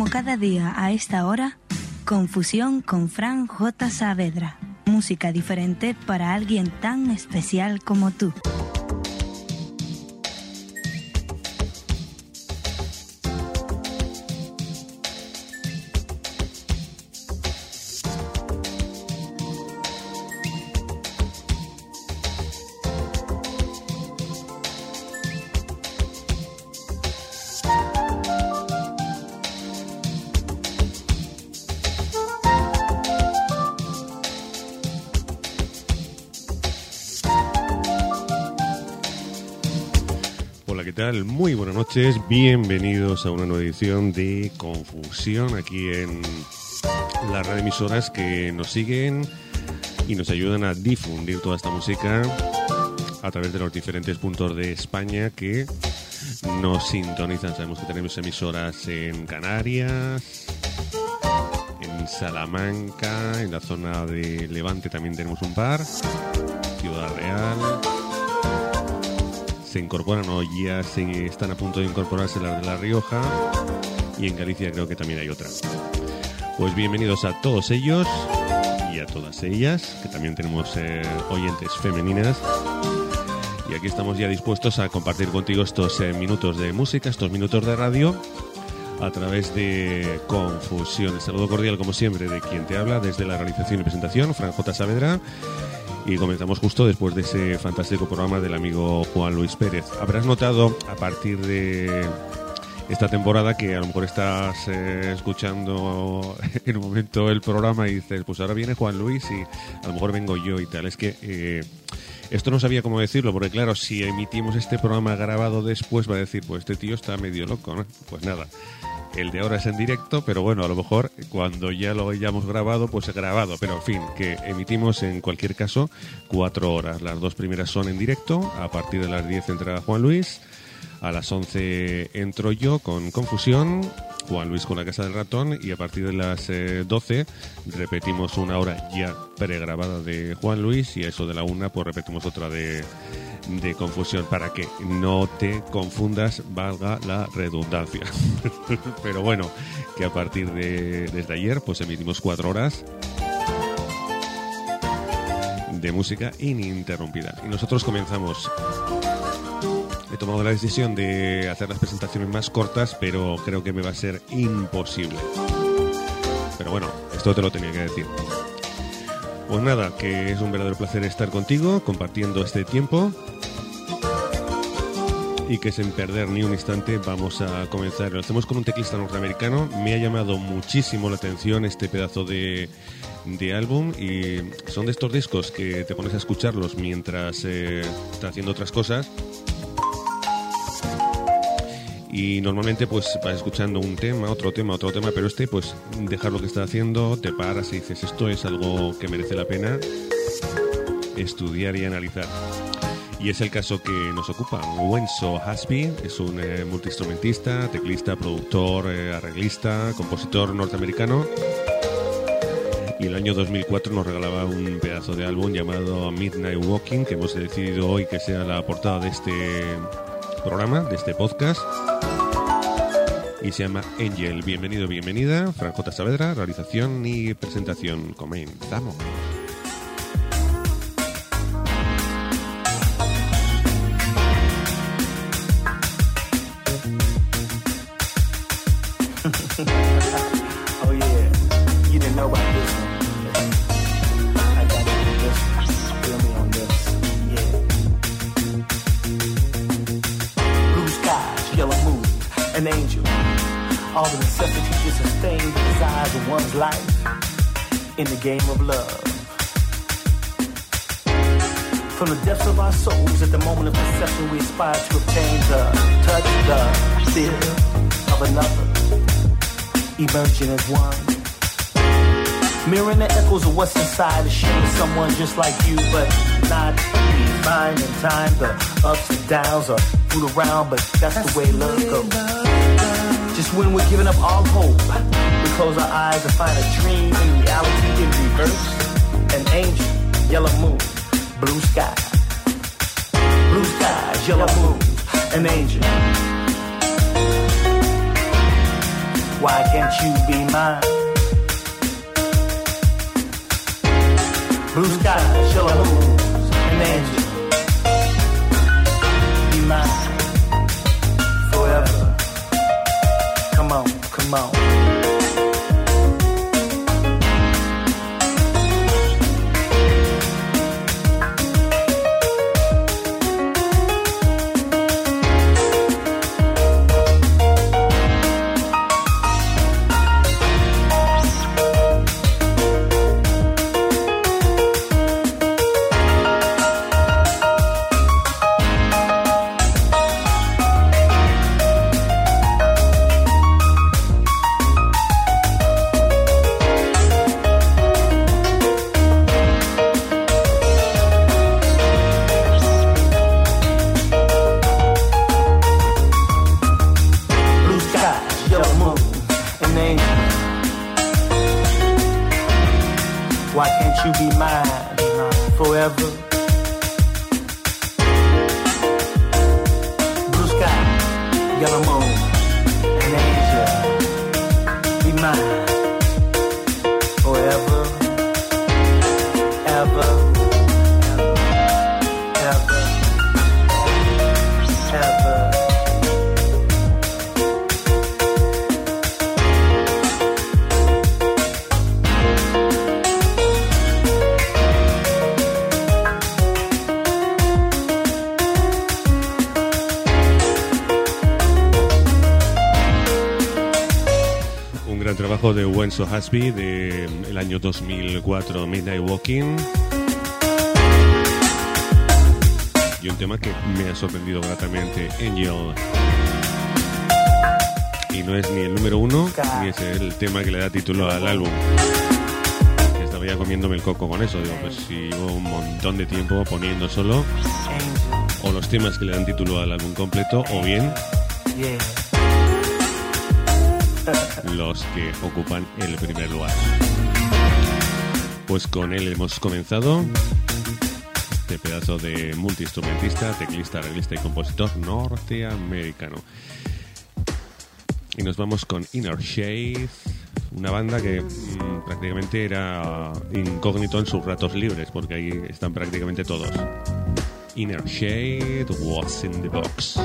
cada día a esta hora, Confusión con Fran J. Saavedra. Música diferente para alguien tan especial como tú. Muy buenas noches, bienvenidos a una nueva edición de Confusión aquí en las radioemisoras que nos siguen y nos ayudan a difundir toda esta música a través de los diferentes puntos de España que nos sintonizan. Sabemos que tenemos emisoras en Canarias, en Salamanca, en la zona de Levante también tenemos un par, Ciudad Real. Se incorporan o ya están a punto de incorporarse las de La Rioja, y en Galicia creo que también hay otra. Pues bienvenidos a todos ellos y a todas ellas, que también tenemos oyentes femeninas. Y aquí estamos ya dispuestos a compartir contigo estos minutos de música, estos minutos de radio a través de Confusión. El saludo cordial, como siempre, de quien te habla desde la realización y presentación, Fran J. Saavedra. Y comenzamos justo después de ese fantástico programa del amigo Juan Luis Pérez. Habrás notado a partir de esta temporada que a lo mejor estás escuchando en un momento el programa y dices, pues ahora viene Juan Luis y a lo mejor vengo yo y tal. Es que esto no sabía cómo decirlo, porque claro, si emitimos este programa grabado después va a decir, pues este tío está medio loco, ¿no? Pues nada. El de ahora es en directo, pero bueno, a lo mejor cuando ya lo hayamos grabado, pues grabado. Pero en fin, que emitimos en cualquier caso 4 horas. Las 2 primeras son en directo. A partir de las 10 entra Juan Luis. A las 11 entro yo con Confusión. Juan Luis con La Casa del Ratón. Y a partir de las 12 repetimos 1 hora ya pregrabada de Juan Luis. Y a eso de la 1 pues repetimos otra de Confusión, para que no te confundas, valga la redundancia. Pero bueno, que a partir desde ayer pues emitimos 4 horas de música ininterrumpida. Y nosotros comenzamos. He tomado la decisión de hacer las presentaciones más cortas, pero creo que me va a ser imposible. Pero bueno, esto te lo tenía que decir. Pues nada, que es un verdadero placer estar contigo, compartiendo este tiempo. Y que sin perder ni un instante vamos a comenzar. Lo hacemos con un teclista norteamericano. Me ha llamado muchísimo la atención este pedazo de álbum. Y son de estos discos que te pones a escucharlos mientras estás haciendo otras cosas. Y normalmente pues vas escuchando un tema, otro tema, pero este pues dejar lo que estás haciendo, te paras y dices, esto es algo que merece la pena estudiar y analizar. Y es el caso que nos ocupa. Wenzo Hasby es un multiinstrumentista, teclista, productor, arreglista, compositor norteamericano. Y el año 2004 nos regalaba un pedazo de álbum llamado Midnight Walking, que hemos decidido hoy que sea la portada de este programa, de este podcast. Y se llama Angel. Bienvenido, bienvenida. Fran J. Saavedra, realización y presentación. Comenzamos. Oh yeah, you didn't know about this one. I got to do this. Feel me on this. Yeah. Blue skies, yellow moon, an angel. All the necessities to sustain the desires of one's life in the game of love. From the depths of our souls, at the moment of perception, we aspire to obtain the touch, the feel of another. Emerging as one, mirroring the echoes of what's inside the shame of someone just like you, but not defined in time. The ups and downs are fooled around, but that's the way love goes. Just when we're giving up all hope, we close our eyes and find a dream in reality in reverse. An angel, yellow moon, blue sky. Blue skies, yellow moon, an angel. Why can't you be mine? Blue skies, yellow moons, an angel. Be mine forever. Come on, come on. Why can't you be mine forever? Blue sky, yellow moon, an angel. Be mine forever, ever, ever, ever, ever. Trabajo de When So Hasby del año 2004, Midnight Walking, y un tema que me ha sorprendido gratamente, Angel, y no es ni el número uno ni es el tema que le da título al álbum. Estaba ya comiéndome el coco con eso, digo, pues si llevo un montón de tiempo poniendo solo o los temas que le dan título al álbum completo, o bien los que ocupan el primer lugar. Pues con él hemos comenzado, este pedazo de multiinstrumentista, teclista, arreglista y compositor norteamericano. Y nos vamos con Inner Shade, una banda que prácticamente era incógnito en sus ratos libres, porque ahí están prácticamente todos. Inner Shade, What's in the Box.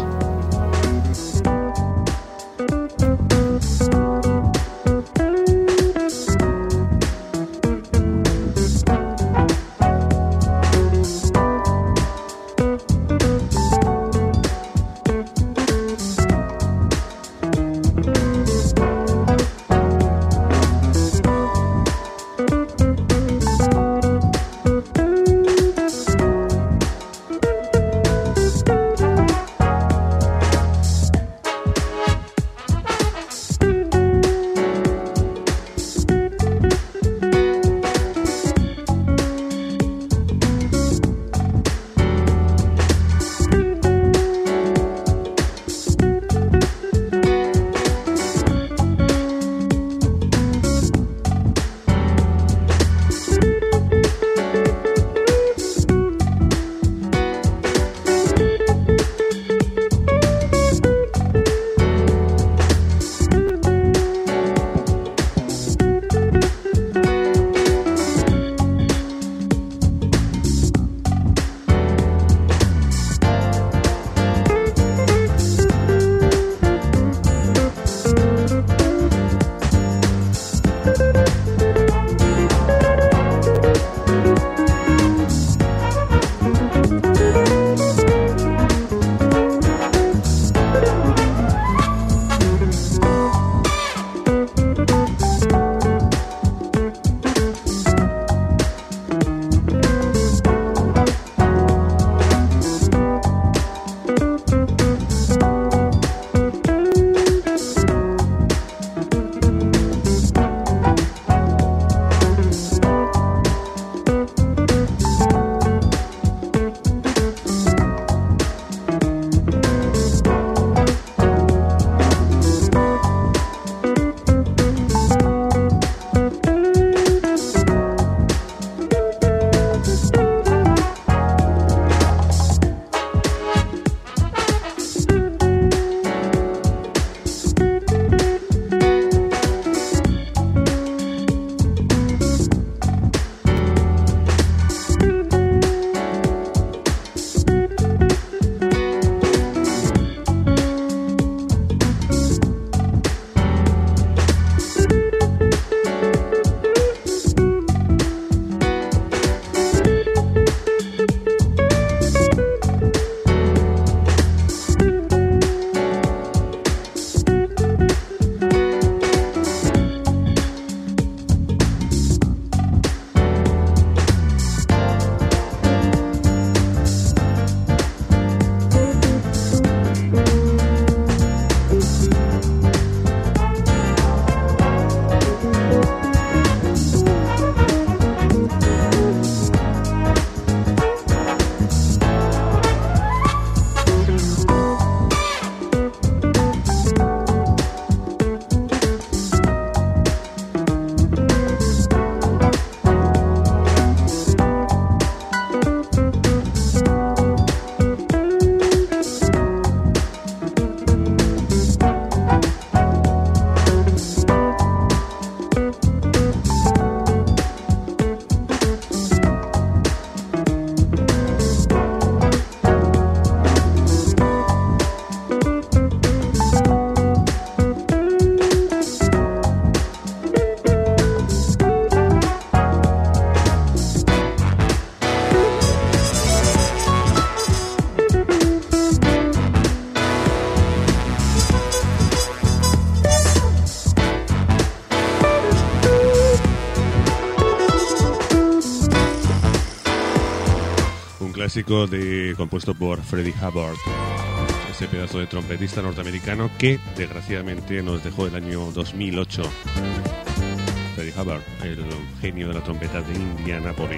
clásico compuesto por Freddie Hubbard, ese pedazo de trompetista norteamericano que desgraciadamente nos dejó el año 2008. Freddie Hubbard, el genio de la trompeta de Indianapolis.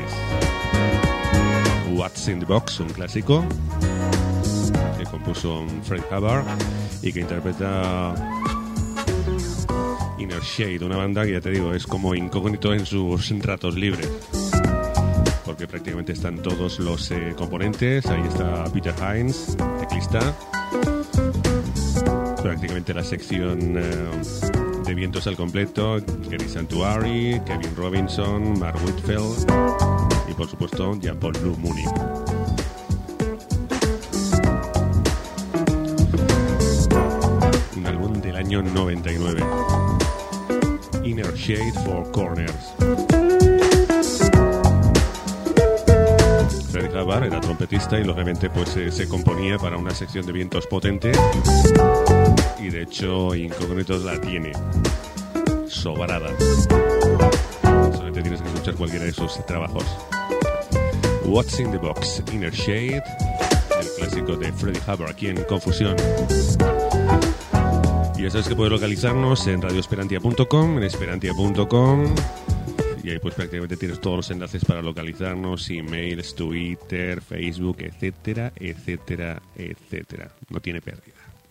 What's in the Box, un clásico que compuso Freddie Hubbard y que interpreta Inner Shade, una banda que ya te digo es como incógnito en sus ratos libres, porque prácticamente están todos los componentes. Ahí está Peter Hines, teclista, prácticamente la sección de vientos al completo, Gary Santuari, Kevin Robinson, Mark Whitfield y por supuesto Jean-Paul Blue Mooney. Un álbum del año 99, Inner Shade Four Corners. Freddie Hubbard era trompetista y lógicamente pues se componía para una sección de vientos potente, y de hecho Incógnitos la tiene sobrada. Solamente tienes que escuchar cualquiera de sus trabajos. What's in the Box, Inner Shade, el clásico de Freddie Hubbard aquí en Confusión. Y ya sabes que puedes localizarnos en radioesperantia.com, en esperantia.com, y ahí pues prácticamente tienes todos los enlaces para localizarnos, emails, Twitter, Facebook, etcétera, etcétera, etcétera. No tiene pérdida.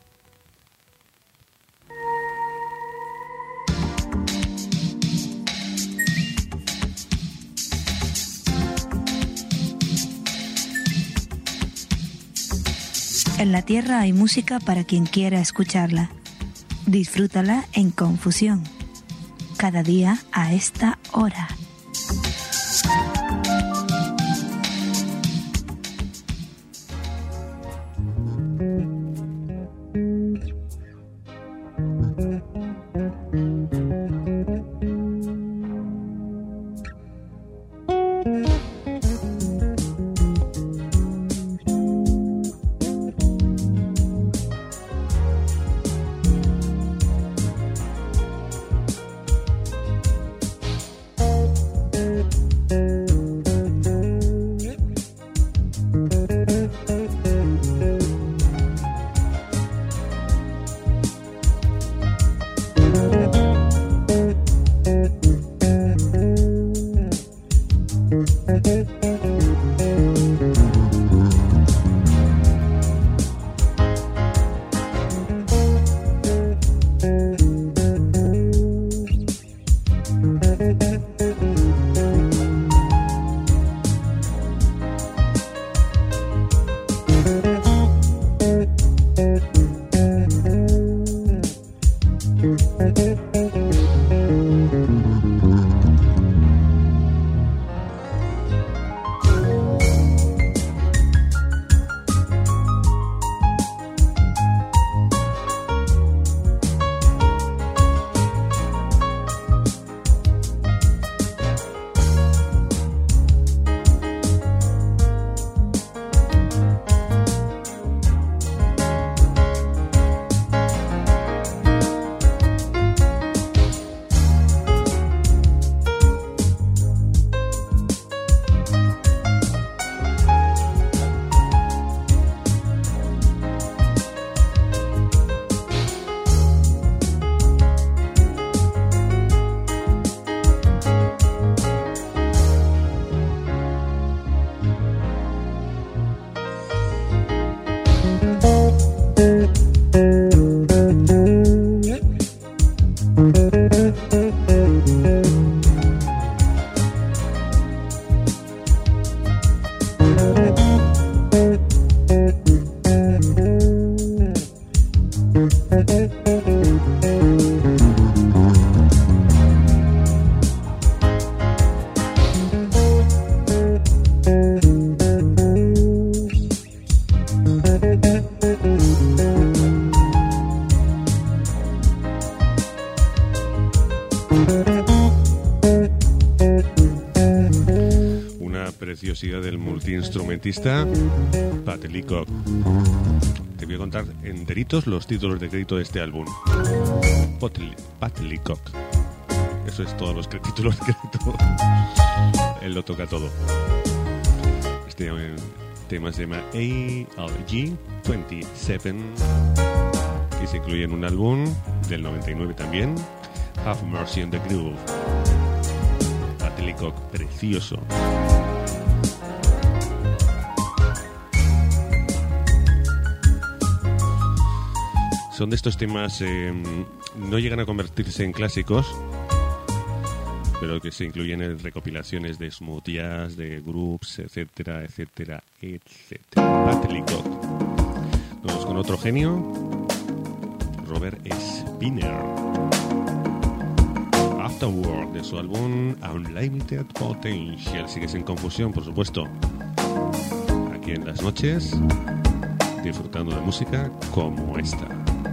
En la Tierra hay música para quien quiera escucharla. Disfrútala en Confusión. Cada día a esta hora. Del multiinstrumentista Pat Leacock. Te voy a contar enteritos los títulos de crédito de este álbum. Pat Leacock. Eso es todos los títulos de crédito. Él lo toca todo. tema se llama ALG27, que se incluye en un álbum del 99 también, Have Mercy on the Groove. Battlecock precioso. Son de estos temas, no llegan a convertirse en clásicos, pero que se incluyen en recopilaciones de smooth jazz, de groups, etcétera, etcétera, etcétera. Battlecock. Vamos con otro genio, Robert Spinner. Afterworld, de su álbum Unlimited Potential. Sigues en confusión, por supuesto. Aquí en las noches, disfrutando de música como esta.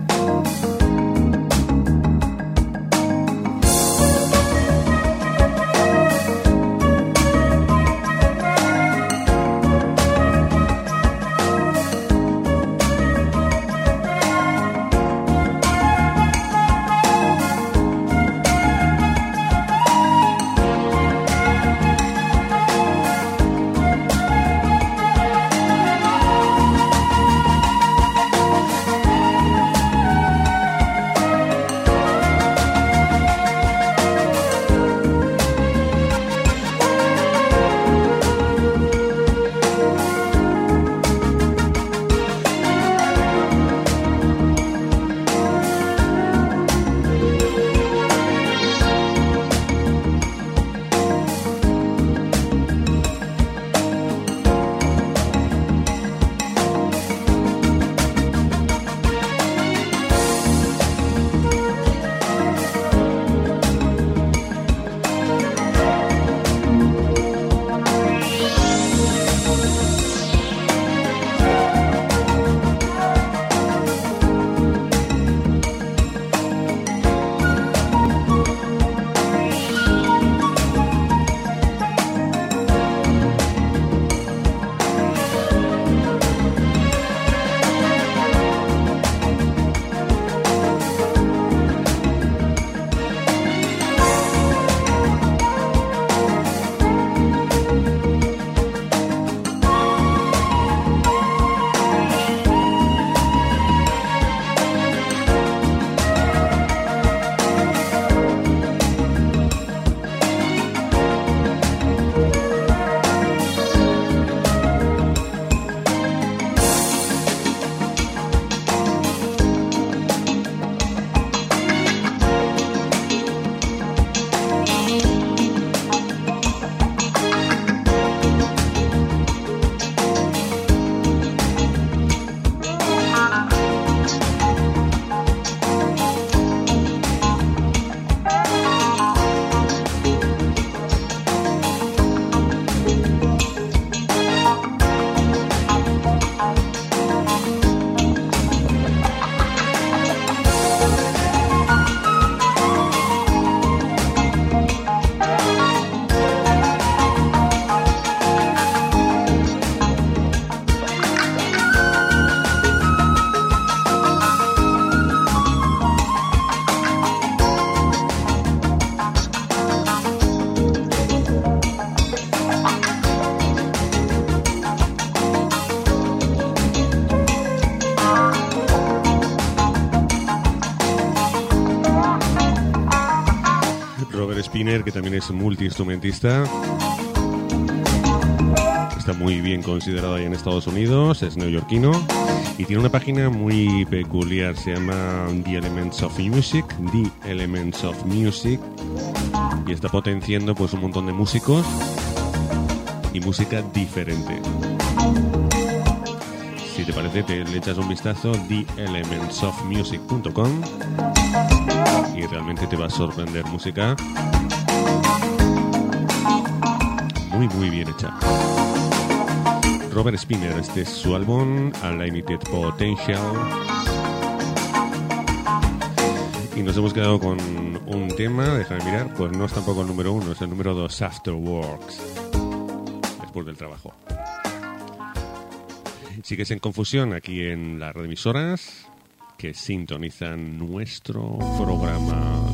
Spinner, que también es multiinstrumentista. Está muy bien considerado ahí en Estados Unidos, es neoyorquino y tiene una página muy peculiar, se llama The Elements of Music, y está potenciando pues un montón de músicos y música diferente. Si te parece, le echas un vistazo, theelementsofmusic.com, y realmente te va a sorprender música muy bien hecha. Robert Spinner, este es su álbum Unlimited Potential, y nos hemos quedado con un tema, déjame mirar, pues no es tampoco el número 1, es el número 2, Afterworks, después del trabajo. Sigues en confusión aquí en las radioemisoras que sintonizan nuestro programa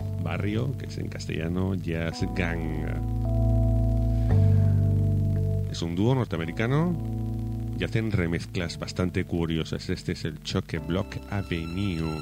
Barrio, que es en castellano Jazz Gang. Es un dúo norteamericano y hacen remezclas bastante curiosas. Este es el Chock-a-Block Avenue.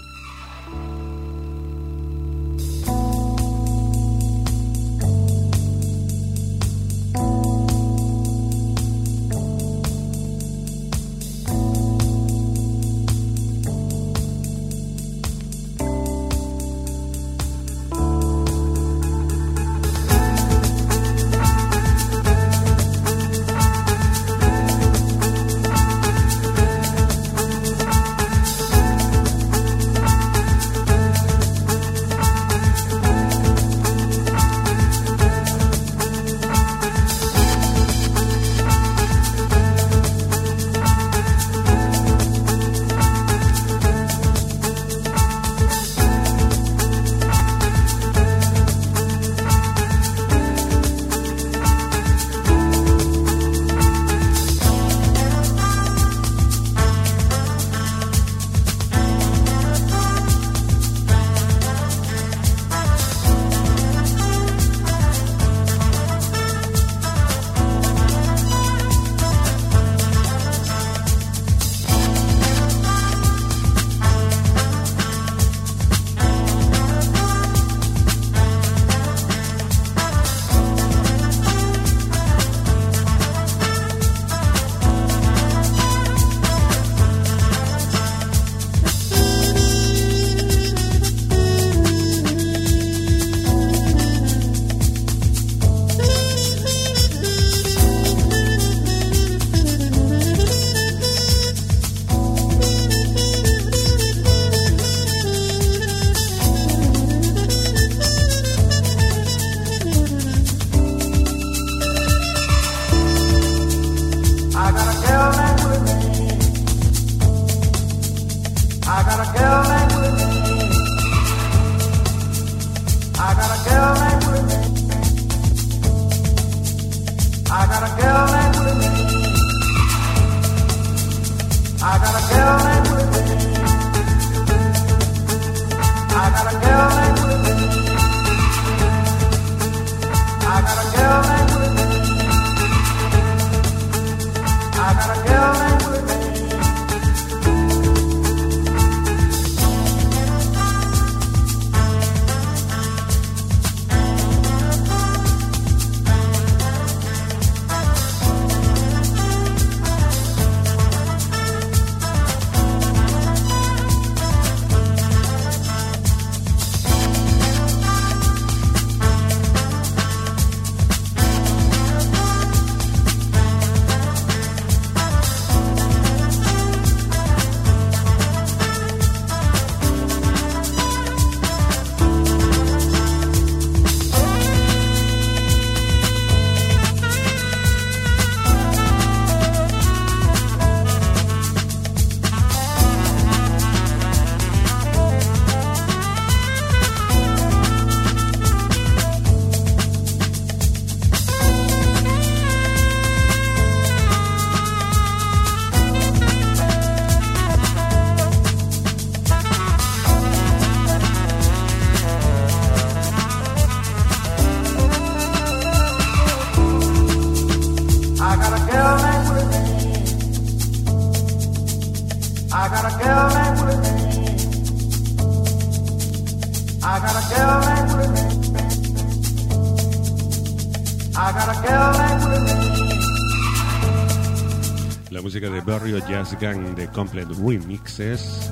La música de Barrio Jazz Gang de Complete Remixes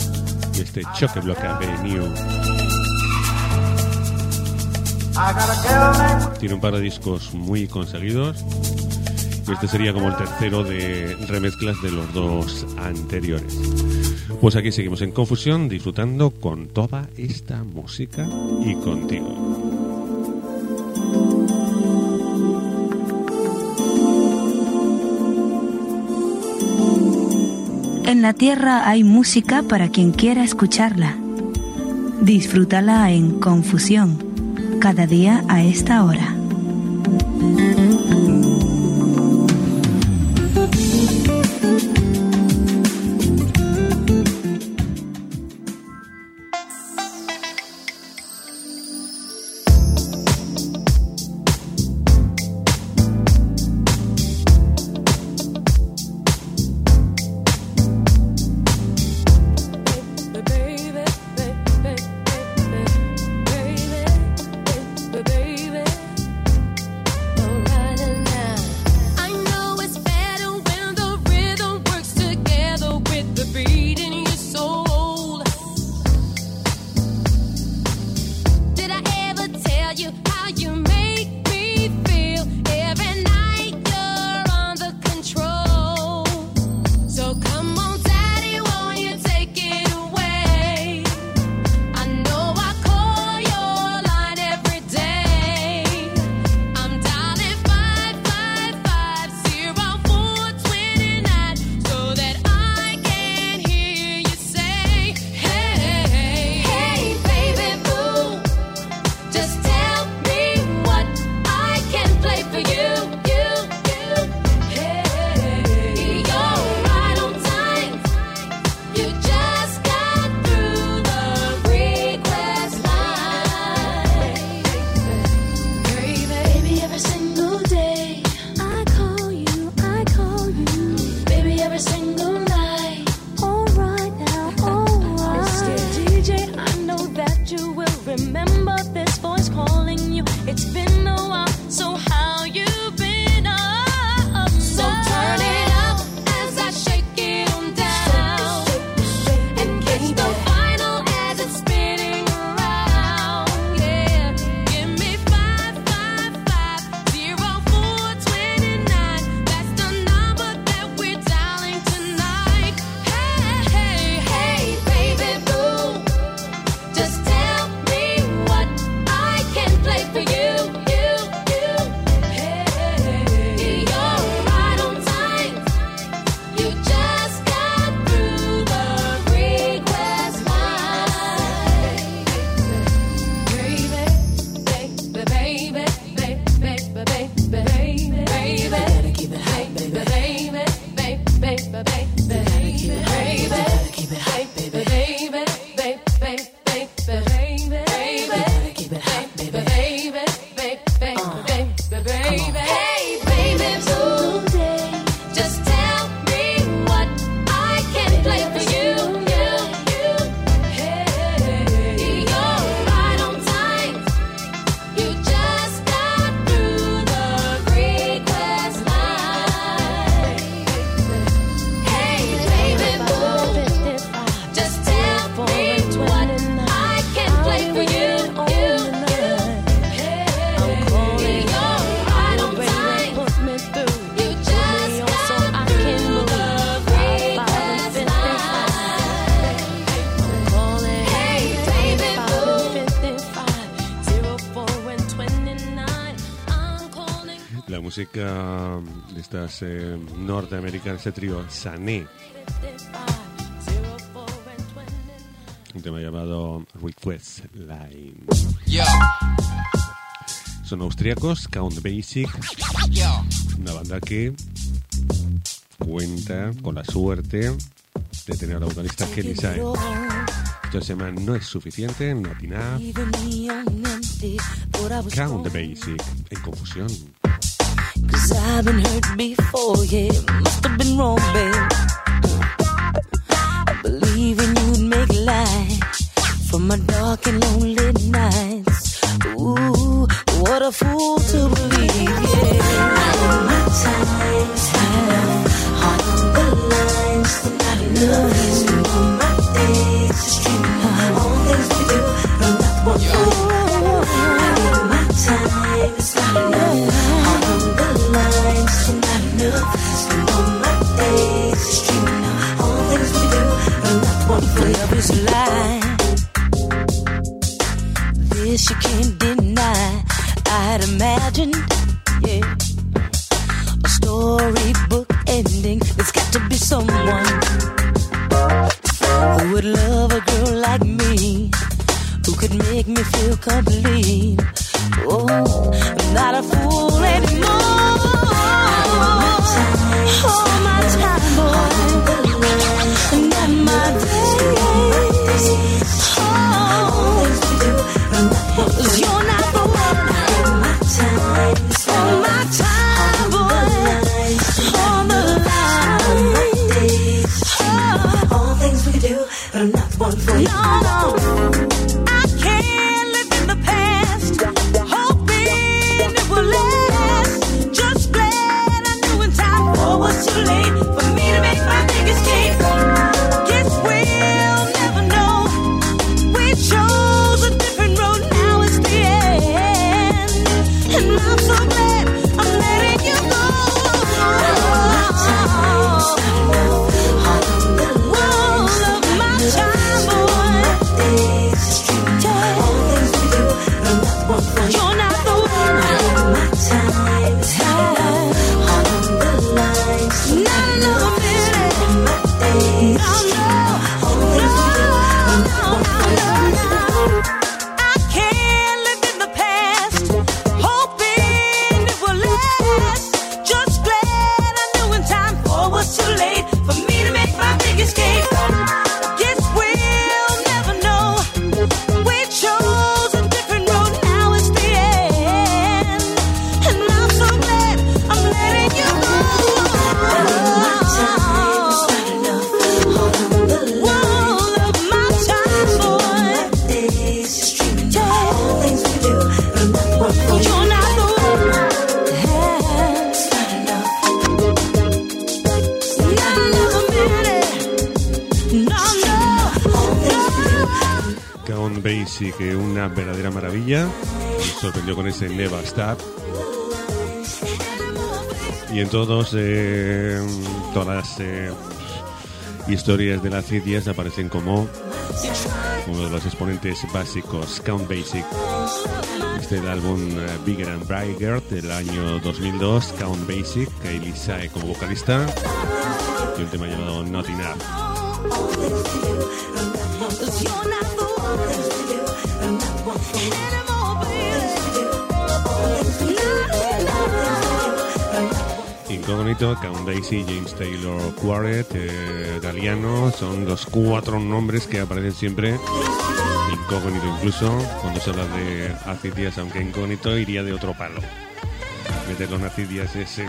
y este Chock-a-Block Avenue. Tiene un par de discos muy conseguidos y este sería como el tercero de remezclas de los dos anteriores. Pues aquí seguimos en Confusión disfrutando con toda esta música y contigo. En la Tierra hay música para quien quiera escucharla. Disfrútala en Confusión, cada día a esta hora. música de estas norteamericanas, este trío Sané. Un tema llamado Request Line. Son austriacos, Count Basic, una banda que cuenta con la suerte de tener a la vocalista Kelly Sae. Esto se llama No es suficiente, Not Enough. Count Basic, en confusión. 'Cause I've been hurt before, yeah, must have been wrong, babe. Believing you'd make light from my dark and lonely nights. Ooh, what a fool to believe, yeah. My time's hard on the lines, not enough. On my days, just dreaming of all things we do, but not one fool. My time's not enough. Hard on the lines, not enough. Spend all my days, just dreaming of all things we do, but not one fool. Love is a lie. This you can't deny. I'd imagined, yeah, a storybook ending. There's got to be someone who would love a girl like me, who could make me feel complete. Oh, I'm not a fool anymore. Oh, my time, boy, not my days. Oh, you're not the one. On my time, boy, on the line. Oh, all things we could do, but I'm not the one for you. No, I can't live in the past, hoping it will last. Just glad I knew in time before it was too late for me to make my big escape. Guess we'll never know. We chose a different road, now it's the end. And I'm so glad I'm letting you go. You're not the one. My time is hard on the lines. Not another minute. No. I can't live in the past, hoping it will last. Just glad I knew in time before it was too late for me to make my big escape. Guess we'll never know. We chose a different road, now it's the end. And I'm so glad I'm letting you go. My time is not enough. Hold on the line. Of my time, boy. My days just dreaming of all things we do, but I'm not the one for you. You're not the one. It's not enough. Not another minute. No. Count Basic, una verdadera maravilla. Me sorprendió con ese Never Stop. Y en todas las historias de las CDs aparecen como uno de los exponentes básicos. Count Basic. Este es el álbum Bigger and Brighter del año 2002. Count Basic, Kelly Sae como vocalista, y un tema llamado Not Enough. Incógnito, Count Basie, James Taylor Quartet, Galliano, son los 4 nombres que aparecen siempre. Incógnito incluso, cuando se habla de Acid Jazz, aunque Incógnito iría de otro palo. Meterlo en Acid Jazz es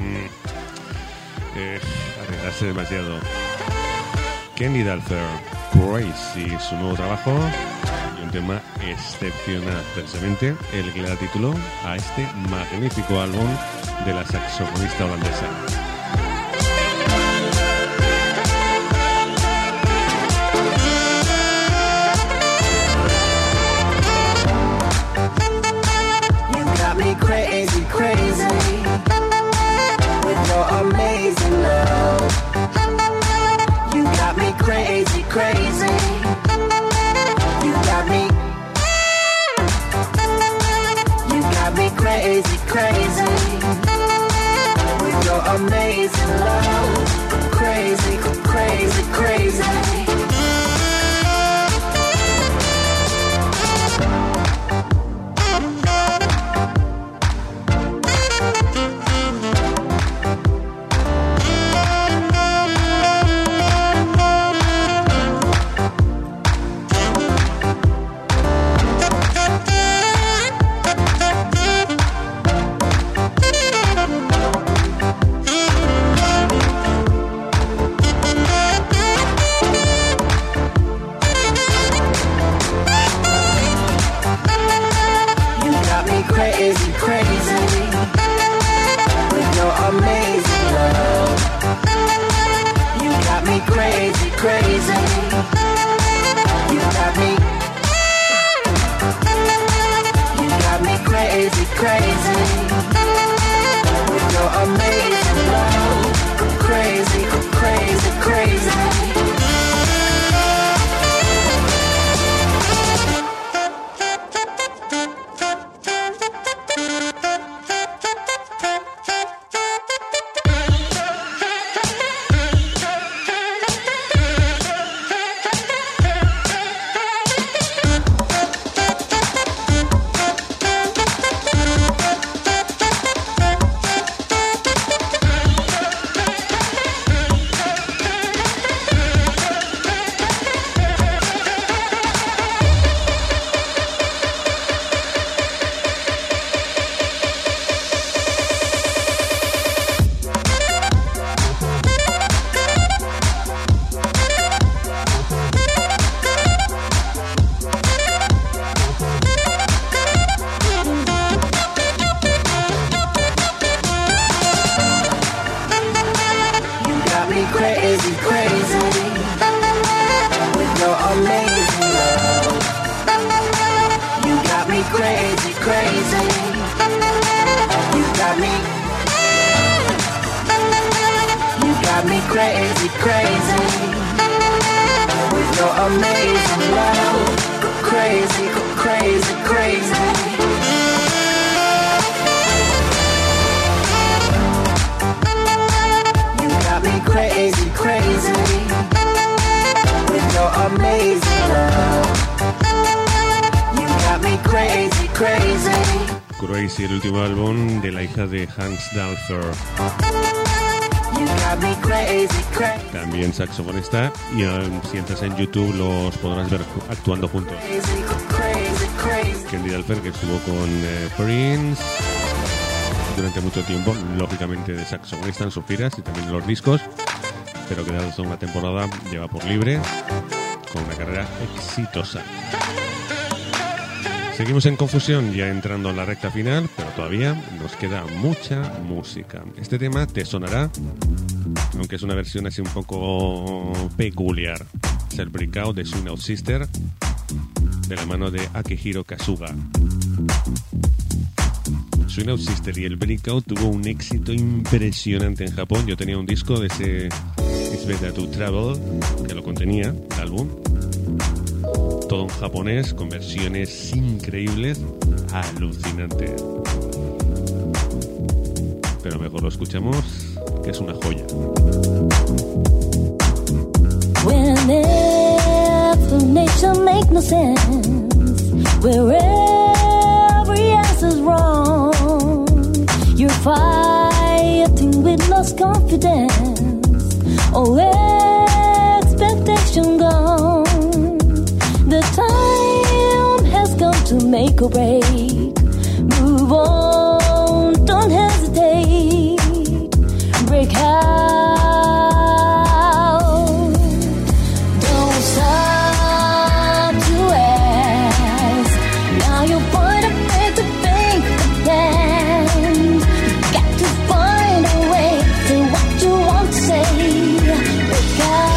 arriesgarse demasiado. Kenny Dalfer, Crazy, su nuevo trabajo, y un tema excepcional, precisamente el que le da título a este magnífico álbum de la saxofonista holandesa. You got me crazy, crazy with your amazing love. You got me crazy, crazy. You got me crazy, crazy. amazing love. Go crazy, go crazy, crazy. Crazy, crazy, with your amazing love. You got me crazy, crazy. You got me crazy, crazy, with your amazing love. Go crazy, go crazy, crazy. Crazy, crazy, with your amazing love. You got me crazy, crazy. You got me crazy, crazy, with your amazing love. Go crazy, go crazy, crazy. Crazy, crazy, with your amazing love. You got me crazy, crazy. Crazy, el último álbum de la hija de Hans Dahlfer. You got me crazy, crazy. También saxofonista, y si entras en YouTube los podrás ver actuando juntos. Crazy, crazy. Candy Dahlfer, que estuvo con Prince durante mucho tiempo, lógicamente de saxofonista en sus giras y también en los discos, pero que desde una temporada lleva por libre con una carrera exitosa. Seguimos en Confusión, ya entrando en la recta final, pero todavía nos queda mucha música. Este tema te sonará, aunque es una versión así un poco peculiar. Es el Breakout de Swing Out Sister, de la mano de Akihiro Kasuga. Swing Out Sister y el Breakout tuvo un éxito impresionante en Japón. Yo tenía un disco de ese It's Better to Travel, que lo contenía, el álbum. Todo en japonés, con versiones increíbles, alucinante. Pero mejor lo escuchamos, que es una joya. When explanation make no sense, where every answer's wrong, you're fighting with lost confidence, all expectation gone. The time has come to make or break. Move on, don't hesitate. Break out. Don't stop to ask. Now you're point of way to think again. Got to find a way to what you want to say. Break out.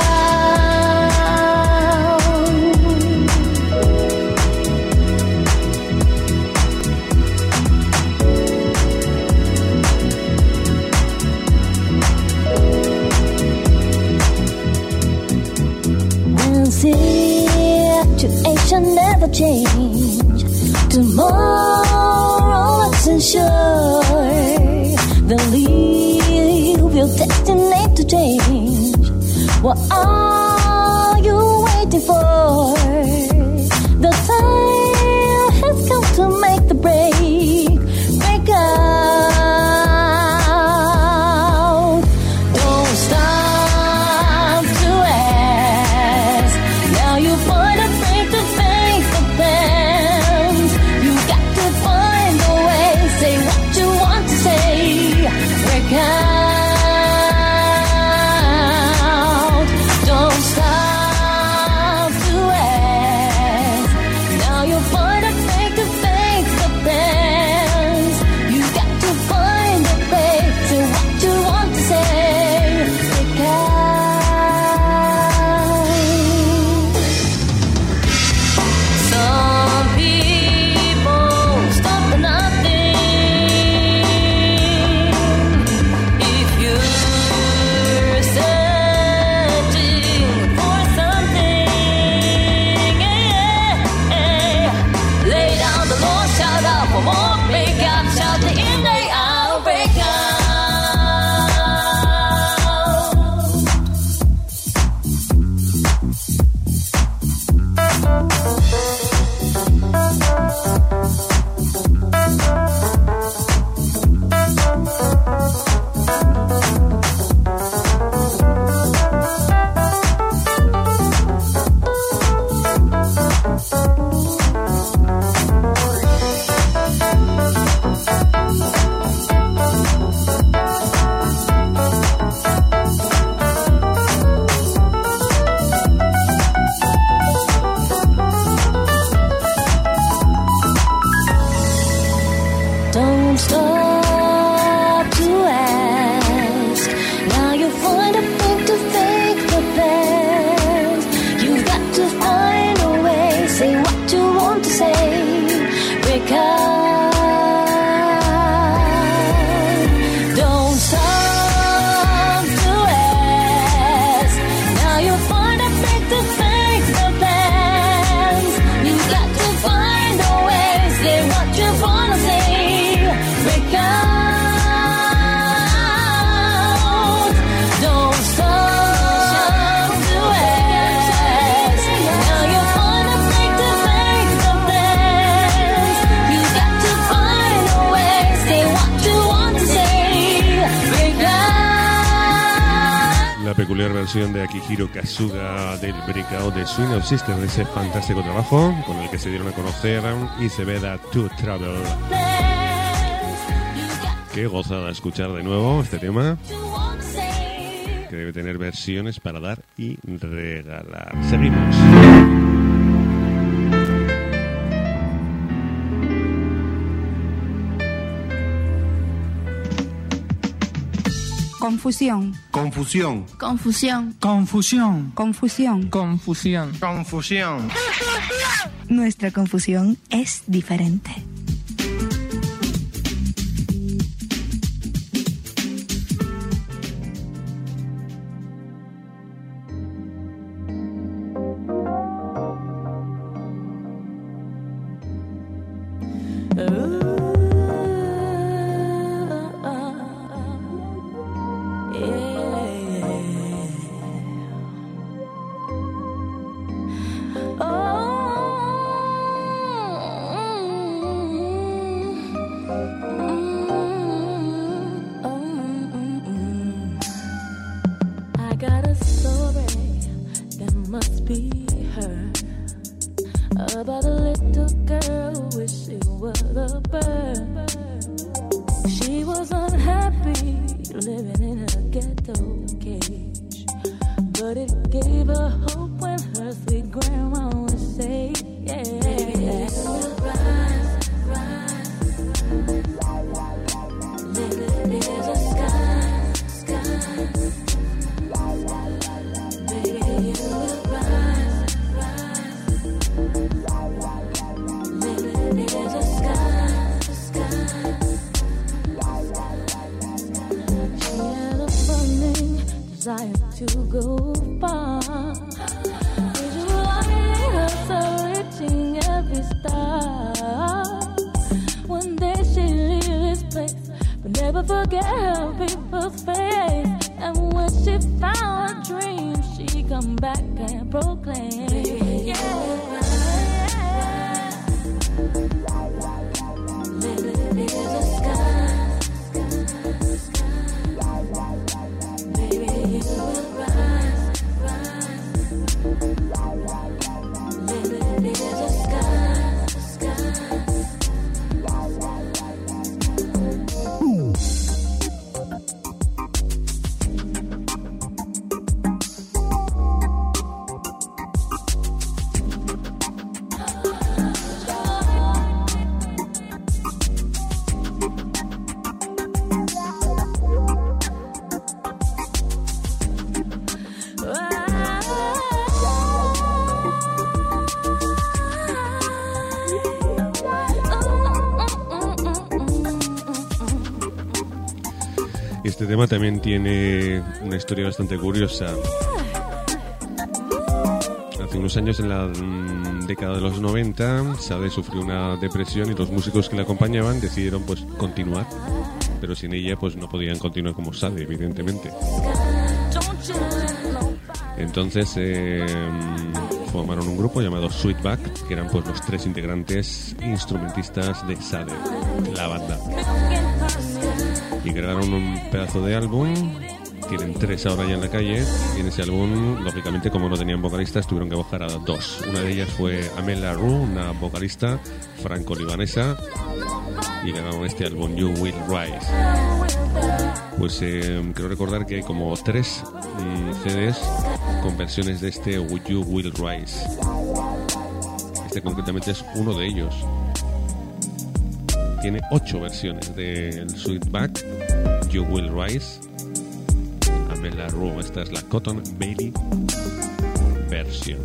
Situation never change. Tomorrow it's ensure the lead destined to change. What are you waiting for? The time has come to make the break out. Don't stop to ask. Now you find a face to face the plans. You got to find a way. Say what you want to say. Break out. Don't stop to ask. Now you find a face to face the plans. You got to find a way. Say what you want to say. Break out. Some people stop for nothing. If you're searching for something, lay down the law, shout out for more, break out, shout the in day out, break out. Don't stop to ask. Now you find a way to fake the past. You got to find a way. Say what you want to say. Break out. Don't stop to ask. Now you find a way to fake the past. You got to find a way. Say what you wanna say. Break out. Don't stop to ask. Now you find a way to fake the past. You got to find a way. Say what you want to say. Break out. La peculiar versión de Akihiro Kasuga del Breakout de Swing Out Sister, de ese fantástico trabajo con el que se dieron a conocer Isebeda to Travel. Qué gozada escuchar de nuevo este tema, que debe tener versiones para dar y regalar. Seguimos. Confusión. Confusión. Confusión. Confusión. Confusión. Confusión. Confusión. Nuestra confusión es diferente. I got a story that must be heard about a little girl wishing was a bird. She was unhappy living in a ghetto cage, but it gave her hope when her sweet grandma would say, yeah, baby, rise, rise. There's a sky, sky. Baby, you will rise, rise. There's a sky, sky. She had a burning desire to go far, visualizing herself reaching every star. One day she leave this place, but never forget her people's face. back and proclaim, living is a sky, baby, you will rise, living is a sky, sky. Este tema también tiene una historia bastante curiosa. Hace unos años, en la década de los 90, Sade sufrió una depresión y los músicos que la acompañaban decidieron pues continuar, pero sin ella pues no podían continuar como Sade, evidentemente. Entonces formaron un grupo llamado Sweetback, que eran pues los 3 integrantes instrumentistas de Sade, la banda. Y grabaron un pedazo de álbum. Tienen 3 ahora ya en la calle. Y en ese álbum, lógicamente, como no tenían vocalistas, tuvieron que bajar a 2. Una de ellas fue Amela Rue, una vocalista franco-libanesa, y grabaron este álbum, You Will Rise. Pues creo recordar que hay como 3 CDs con versiones de este You Will Rise. Este concretamente es uno de ellos. Tiene 8 versiones del Sweetback, You Will Rise, Amela Rue. Esta es la Cotton Bailey versión.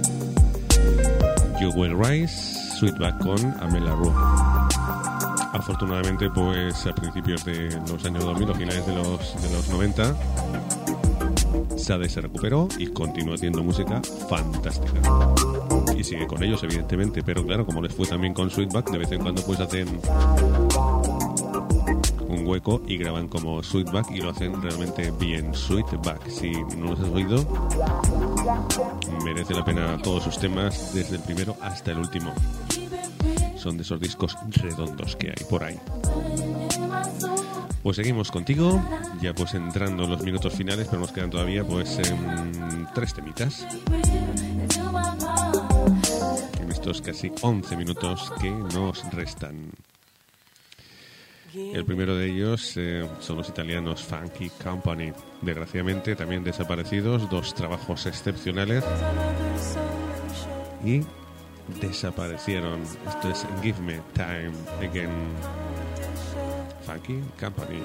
You Will Rise, Sweetback con Amela Rue. Afortunadamente, pues a principios de los años 2000 o finales de los 90, Sade se recuperó y continúa haciendo música fantástica. Y sigue con ellos, evidentemente, pero claro, como les fue también con Sweetback, de vez en cuando pues hacen un hueco y graban como Sweetback y lo hacen realmente bien. Sweetback, si no los has oído, merece la pena todos sus temas, desde el primero hasta el último. Son de esos discos redondos que hay por ahí. Pues seguimos contigo, ya pues entrando en los minutos finales, pero nos quedan todavía pues 3 temitas en estos casi 11 minutos que nos restan. El primero de ellos son los italianos Funky Company, desgraciadamente también desaparecidos, 2 trabajos excepcionales y desaparecieron. Esto es Give Me Time Again. Funky Company.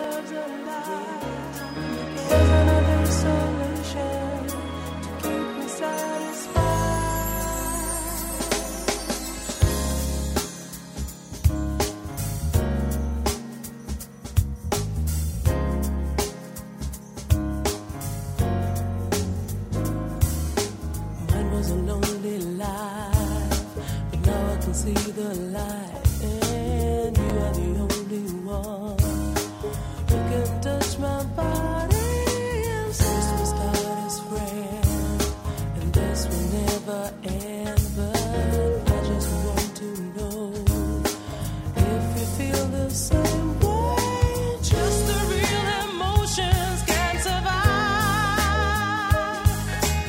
See the light, and you are the only one who can touch my body. And since we started as friends, and this will never end, but I just want to know if you feel the same way. Just the real emotions can survive.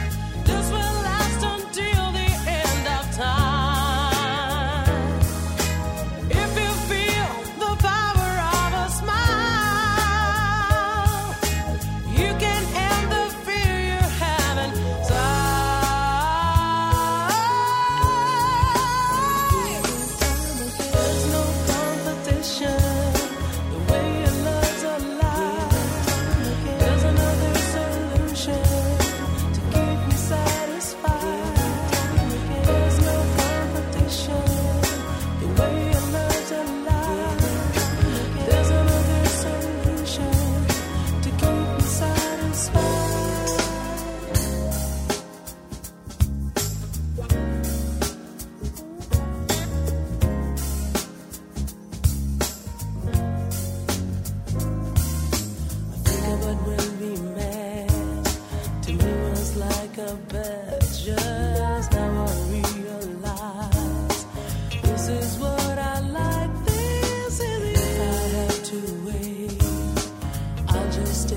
This will last until the end of time.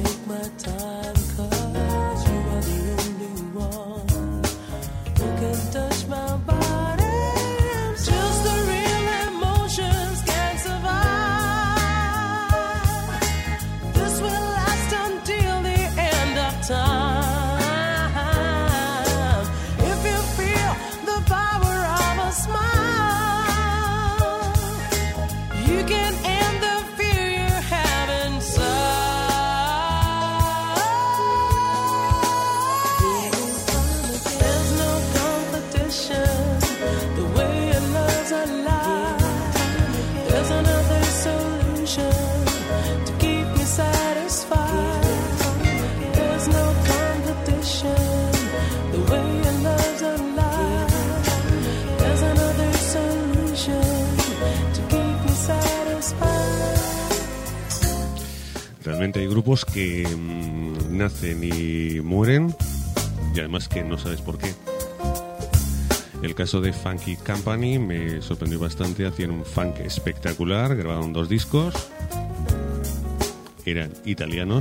take my time, 'cause you are the only one who can touch my body. Just the real emotions can survive. This will last until the end of time. If you feel the power of a smile, you can end the fear you have inside. There's no competition, the way your love's alive. There's another solution to keep me satisfied. There's no competition, the way your love's alive. There's another solution to keep me satisfied. Realmente hay grupos que nacen y mueren, y además que no sabes por qué. El caso de Funky Company me sorprendió bastante. Hacían un funk espectacular, grabaron 2 discos, eran italianos.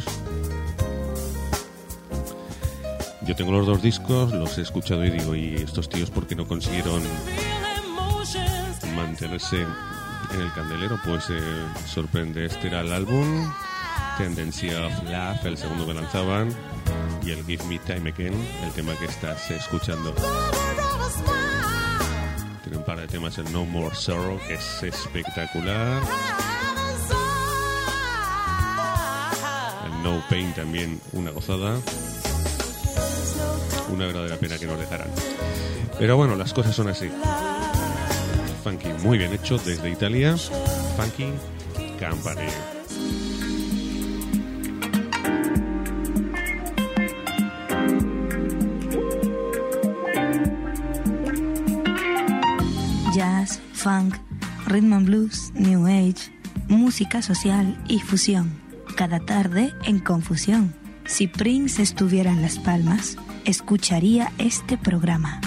Yo tengo los 2 discos, los he escuchado y digo, ¿y estos tíos por qué no consiguieron mantenerse en el candelero? Pues sorprende. Este era el álbum Tendency of Love, el segundo que lanzaban, y el Give Me Time Again, el tema que estás escuchando. Tiene un par de temas, el No More Sorrow, que es espectacular, el No Pain también, una gozada. Una verdadera pena que nos dejaran. Pero bueno, las cosas son así. Funky muy bien hecho desde Italia. Funky Company. Jazz, funk, rhythm and blues, new age, música social y fusión. Cada tarde en Confusión. Si Prince estuviera en Las Palmas, escucharía este programa.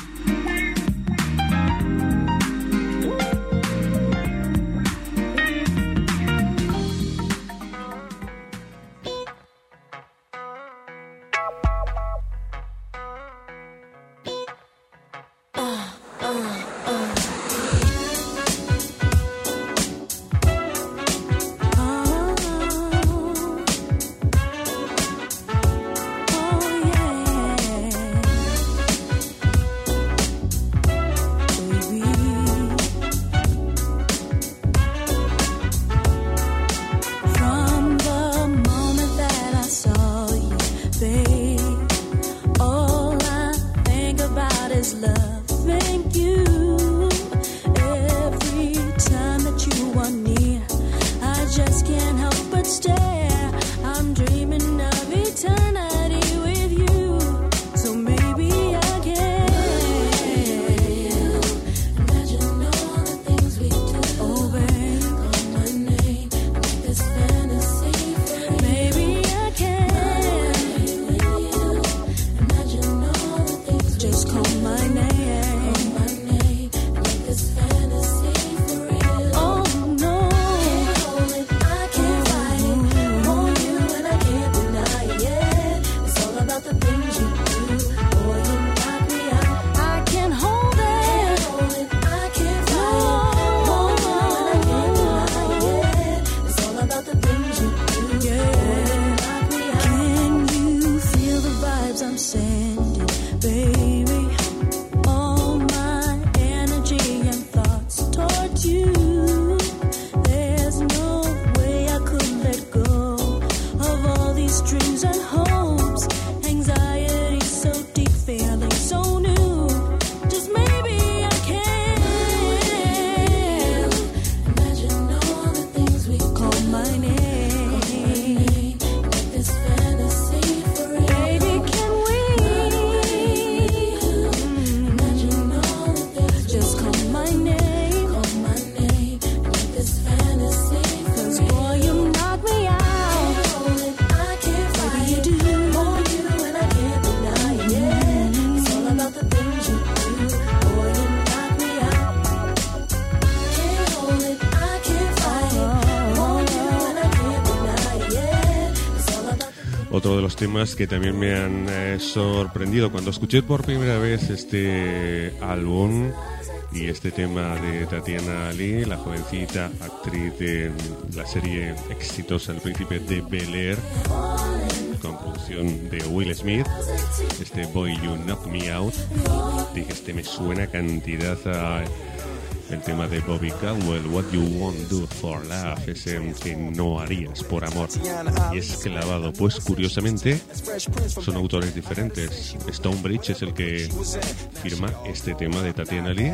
otro de los temas que también me han sorprendido cuando escuché por primera vez este álbum y este tema de Tatiana Ali, la jovencita actriz de la serie exitosa El Príncipe de Bel-Air, con producción de Will Smith, este Boy You Knock Me Out. Dije, este me suena cantidad a el tema de Bobby Caldwell, What You Won't Do for Love, ese que no harías por amor. Y es clavado. Pues curiosamente son autores diferentes. Stonebridge es el que firma este tema de Tatiana Lee,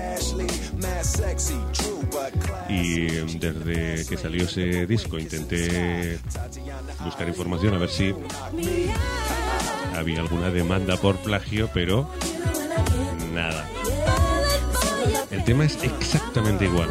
y desde que salió ese disco intenté buscar información a ver si había alguna demanda por plagio, pero nada. El tema es exactamente igual.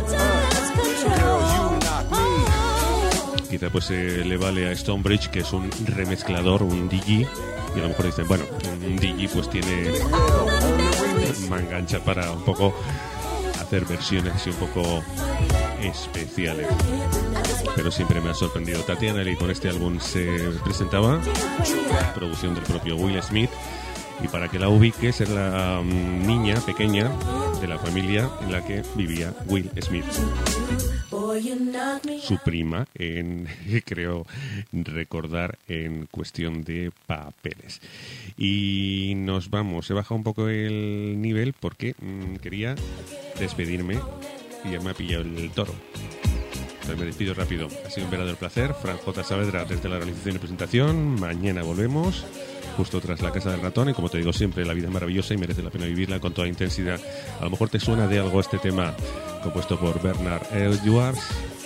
Quizá pues le vale a Stonebridge, que es un remezclador, un DJ, y a lo mejor dicen, bueno, un DJ pues tiene manga ancha para un poco hacer versiones así un poco especiales. Pero siempre me ha sorprendido. Tatiana Lee con este álbum se presentaba, producción del propio Will Smith. Y para que la ubiques, es la niña pequeña de la familia en la que vivía Will Smith. Su prima, creo recordar, en cuestión de papeles. Y nos vamos. He bajado un poco el nivel porque quería despedirme y ya me ha pillado el toro. Entonces me despido rápido. Ha sido un verdadero placer. Fran J. Saavedra desde la realización y presentación. Mañana volvemos, justo tras La Casa del Ratón, y como te digo siempre, la vida es maravillosa y merece la pena vivirla con toda intensidad. A lo mejor te suena de algo este tema compuesto por Bernard Edwards,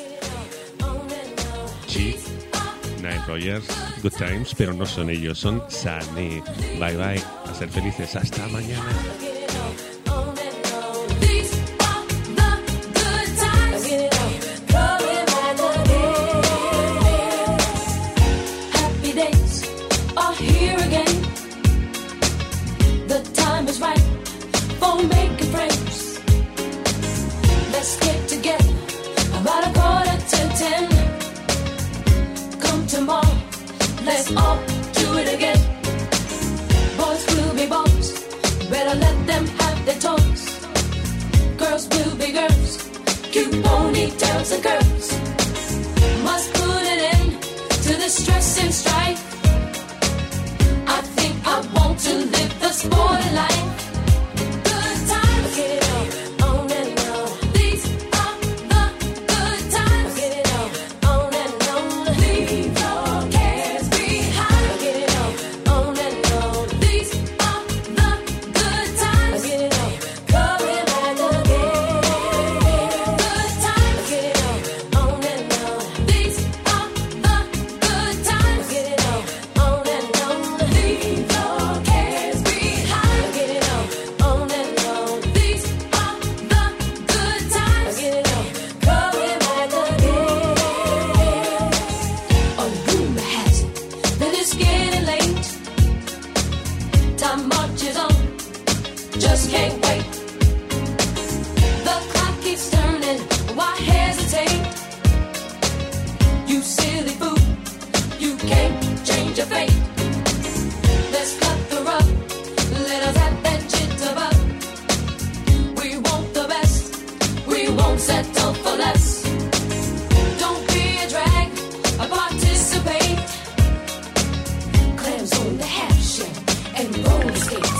Chief, Nile Rodgers, Good Times, pero no son ellos, son Sané. Bye bye, a ser felices, hasta mañana. Let's all do it again. Boys will be boys, better let them have their toys. Girls will be girls, cute ponytails and curls. Must put an end to the stress and strife. I think I want to live the sporty life. Good times, get it on and on. These are the good times, get it on and on. Leave your cares behind, get it on and on. These are the good times, get it coming back again. Good times, get it on and on. These are the good times, get it on and on. Leave your cares behind, get it on and on. These are the good times, get it coming back again. A rumor has it that it's getting late. Time marches on, just can't wait. The clock keeps turning, why hesitate? You silly fool, you can't change your fate. Let's cut the rug, let us have that jitterbug. We want the best, we won't settle for less. Don't be a drag, participate. Clams on the half shell and roller skate.